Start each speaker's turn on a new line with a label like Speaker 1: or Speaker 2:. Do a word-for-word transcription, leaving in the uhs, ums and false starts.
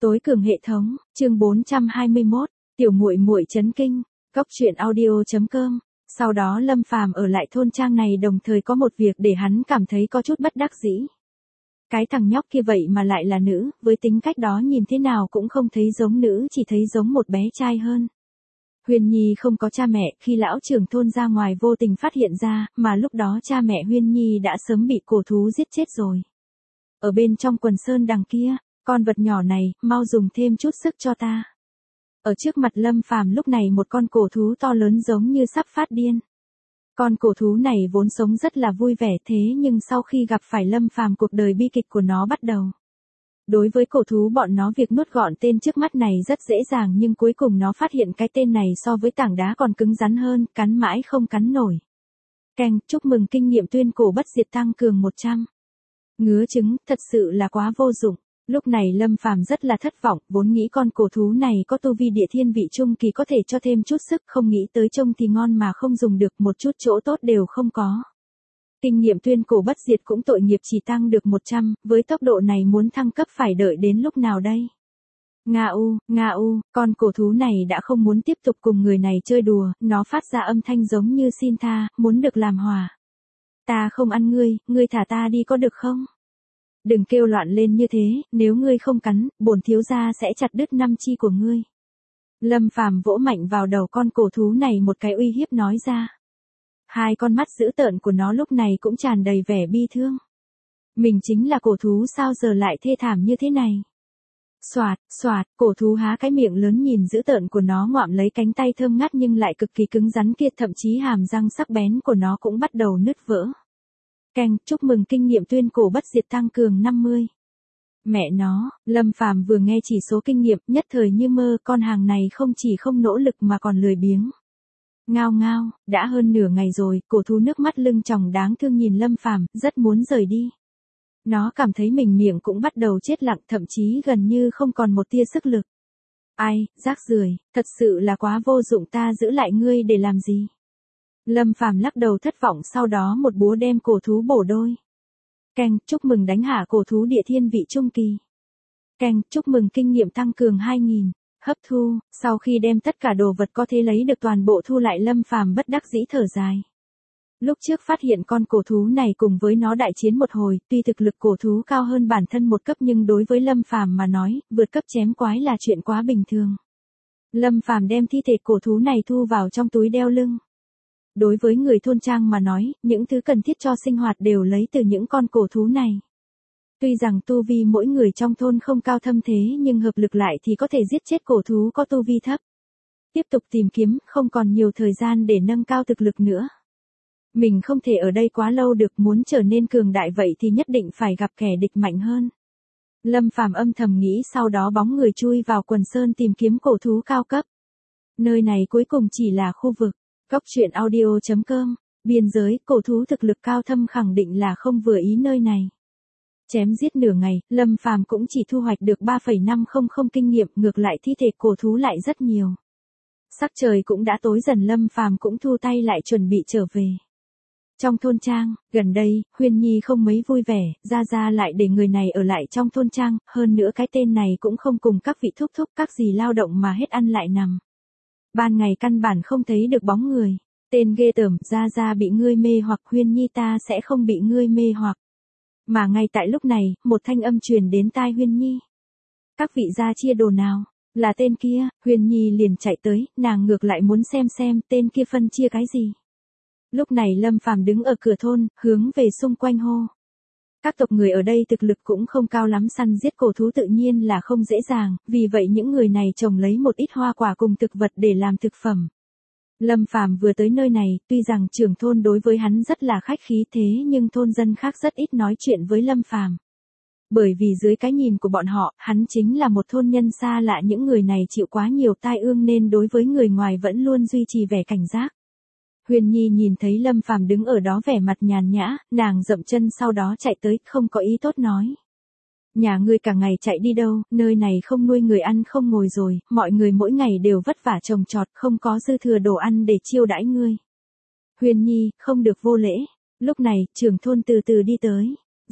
Speaker 1: Tối cường hệ thống, chương bốn trăm hai mươi mốt, tiểu muội muội chấn kinh, cốc truyện audio chấm com. Sau đó Lâm Phàm ở lại thôn trang này đồng thời có một việc để hắn cảm thấy có chút bất đắc dĩ. Cái thằng nhóc kia vậy mà lại là nữ, với tính cách đó nhìn thế nào cũng không thấy giống nữ, chỉ thấy giống một bé trai hơn. Huyên Nhi không có cha mẹ, khi lão trưởng thôn ra ngoài vô tình phát hiện ra, mà lúc đó cha mẹ Huyên Nhi đã sớm bị cổ thú giết chết rồi. Ở bên trong quần sơn đằng kia, con vật nhỏ này, mau dùng thêm chút sức cho ta. Ở trước mặt Lâm Phàm lúc này một con cổ thú to lớn giống như sắp phát điên. Con cổ thú này vốn sống rất là vui vẻ thế nhưng sau khi gặp phải Lâm Phàm cuộc đời bi kịch của nó bắt đầu. Đối với cổ thú bọn nó việc nuốt gọn tên trước mắt này rất dễ dàng nhưng cuối cùng nó phát hiện cái tên này so với tảng đá còn cứng rắn hơn, cắn mãi không cắn nổi. Keng, chúc mừng kinh nghiệm tuyên cổ bất diệt tăng cường một trăm. Ngứa trứng, thật sự là quá vô dụng. Lúc này Lâm Phàm rất là thất vọng, vốn nghĩ con cổ thú này có tu vi địa thiên vị trung kỳ có thể cho thêm chút sức, không nghĩ tới trông thì ngon mà không dùng được, một chút chỗ tốt đều không có. Kinh nghiệm tuyên cổ bất diệt cũng tội nghiệp chỉ tăng được một trăm, với tốc độ này muốn thăng cấp phải đợi đến lúc nào đây? Nga u, Nga u, con cổ thú này đã không muốn tiếp tục cùng người này chơi đùa, nó phát ra âm thanh giống như xin tha, muốn được làm hòa. Ta không ăn ngươi, ngươi thả ta đi có được không? Đừng kêu loạn lên như thế, nếu ngươi không cắn, bổn thiếu gia sẽ chặt đứt năm chi của ngươi. Lâm Phàm vỗ mạnh vào đầu con cổ thú này một cái uy hiếp nói ra. Hai con mắt dữ tợn của nó lúc này cũng tràn đầy vẻ bi thương. Mình chính là cổ thú sao giờ lại thê thảm như thế này? Xoạt, xoạt, cổ thú há cái miệng lớn nhìn dữ tợn của nó ngoạm lấy cánh tay thơm ngát nhưng lại cực kỳ cứng rắn kia, thậm chí hàm răng sắc bén của nó cũng bắt đầu nứt vỡ. Keng, chúc mừng kinh nghiệm tuyên cổ bất diệt tăng cường năm mươi. Mẹ nó, Lâm Phàm vừa nghe chỉ số kinh nghiệm nhất thời như mơ, con hàng này không chỉ không nỗ lực mà còn lười biếng. Ngao ngao, đã hơn nửa ngày rồi, cổ thú nước mắt lưng tròng đáng thương nhìn Lâm Phàm, rất muốn rời đi. Nó cảm thấy mình miệng cũng bắt đầu chết lặng, thậm chí gần như không còn một tia sức lực. Ai, rác rưởi, thật sự là quá vô dụng, ta giữ lại ngươi để làm gì? Lâm Phàm lắc đầu thất vọng, sau đó một búa đem cổ thú bổ đôi. Keng, chúc mừng đánh hạ cổ thú địa thiên vị trung kỳ. Keng, chúc mừng kinh nghiệm tăng cường hai nghìn. Hấp thu, sau khi đem tất cả đồ vật có thể lấy được toàn bộ thu lại, Lâm Phàm bất đắc dĩ thở dài. Lúc trước phát hiện con cổ thú này cùng với nó đại chiến một hồi, tuy thực lực cổ thú cao hơn bản thân một cấp nhưng đối với Lâm Phàm mà nói, vượt cấp chém quái là chuyện quá bình thường. Lâm Phàm đem thi thể cổ thú này thu vào trong túi đeo lưng. Đối với người thôn trang mà nói, những thứ cần thiết cho sinh hoạt đều lấy từ những con cổ thú này. Tuy rằng tu vi mỗi người trong thôn không cao thâm thế nhưng hợp lực lại thì có thể giết chết cổ thú có tu vi thấp. Tiếp tục tìm kiếm, không còn nhiều thời gian để nâng cao thực lực nữa. Mình không thể ở đây quá lâu được, muốn trở nên cường đại vậy thì nhất định phải gặp kẻ địch mạnh hơn. Lâm Phàm âm thầm nghĩ, sau đó bóng người chui vào quần sơn tìm kiếm cổ thú cao cấp. Nơi này cuối cùng chỉ là khu vực. Cốc truyện audio chấm com, biên giới, cổ thú thực lực cao thâm khẳng định là không vừa ý nơi này. Chém giết nửa ngày, Lâm Phàm cũng chỉ thu hoạch được ba phẩy năm không không kinh nghiệm, ngược lại thi thể cổ thú lại rất nhiều. Sắc trời cũng đã tối dần, Lâm Phàm cũng thu tay lại chuẩn bị trở về. Trong thôn trang, gần đây, Huyên Nhi không mấy vui vẻ, Gia Gia lại để người này ở lại trong thôn trang, hơn nữa cái tên này cũng không cùng các vị thúc thúc các gì lao động mà hết ăn lại nằm. Ban ngày căn bản không thấy được bóng người. Tên ghê tởm, Gia Gia bị ngươi mê hoặc, Huyên Nhi ta sẽ không bị ngươi mê hoặc. Mà ngay tại lúc này, một thanh âm truyền đến tai Huyên Nhi. Các vị gia chia đồ nào? Là tên kia. Huyên Nhi liền chạy tới, nàng ngược lại muốn xem xem tên kia phân chia cái gì. Lúc này Lâm Phàm đứng ở cửa thôn, hướng về xung quanh hô. Các tộc người ở đây thực lực cũng không cao lắm, săn giết cổ thú tự nhiên là không dễ dàng, vì vậy những người này trồng lấy một ít hoa quả cùng thực vật để làm thực phẩm. Lâm Phàm vừa tới nơi này, tuy rằng trưởng thôn đối với hắn rất là khách khí thế nhưng thôn dân khác rất ít nói chuyện với Lâm Phàm. Bởi vì dưới cái nhìn của bọn họ, hắn chính là một thôn nhân xa lạ, những người này chịu quá nhiều tai ương nên đối với người ngoài vẫn luôn duy trì vẻ cảnh giác. Huyền Nhi nhìn thấy Lâm Phàm đứng ở đó vẻ mặt nhàn nhã, nàng dậm chân sau đó chạy tới, không có ý tốt nói. Nhà ngươi cả ngày chạy đi đâu, nơi này không nuôi người ăn không ngồi rồi, mọi người mỗi ngày đều vất vả trồng trọt, không có dư thừa đồ ăn để chiêu đãi ngươi. Huyền Nhi, không được vô lễ. Lúc này, trưởng thôn từ từ đi tới.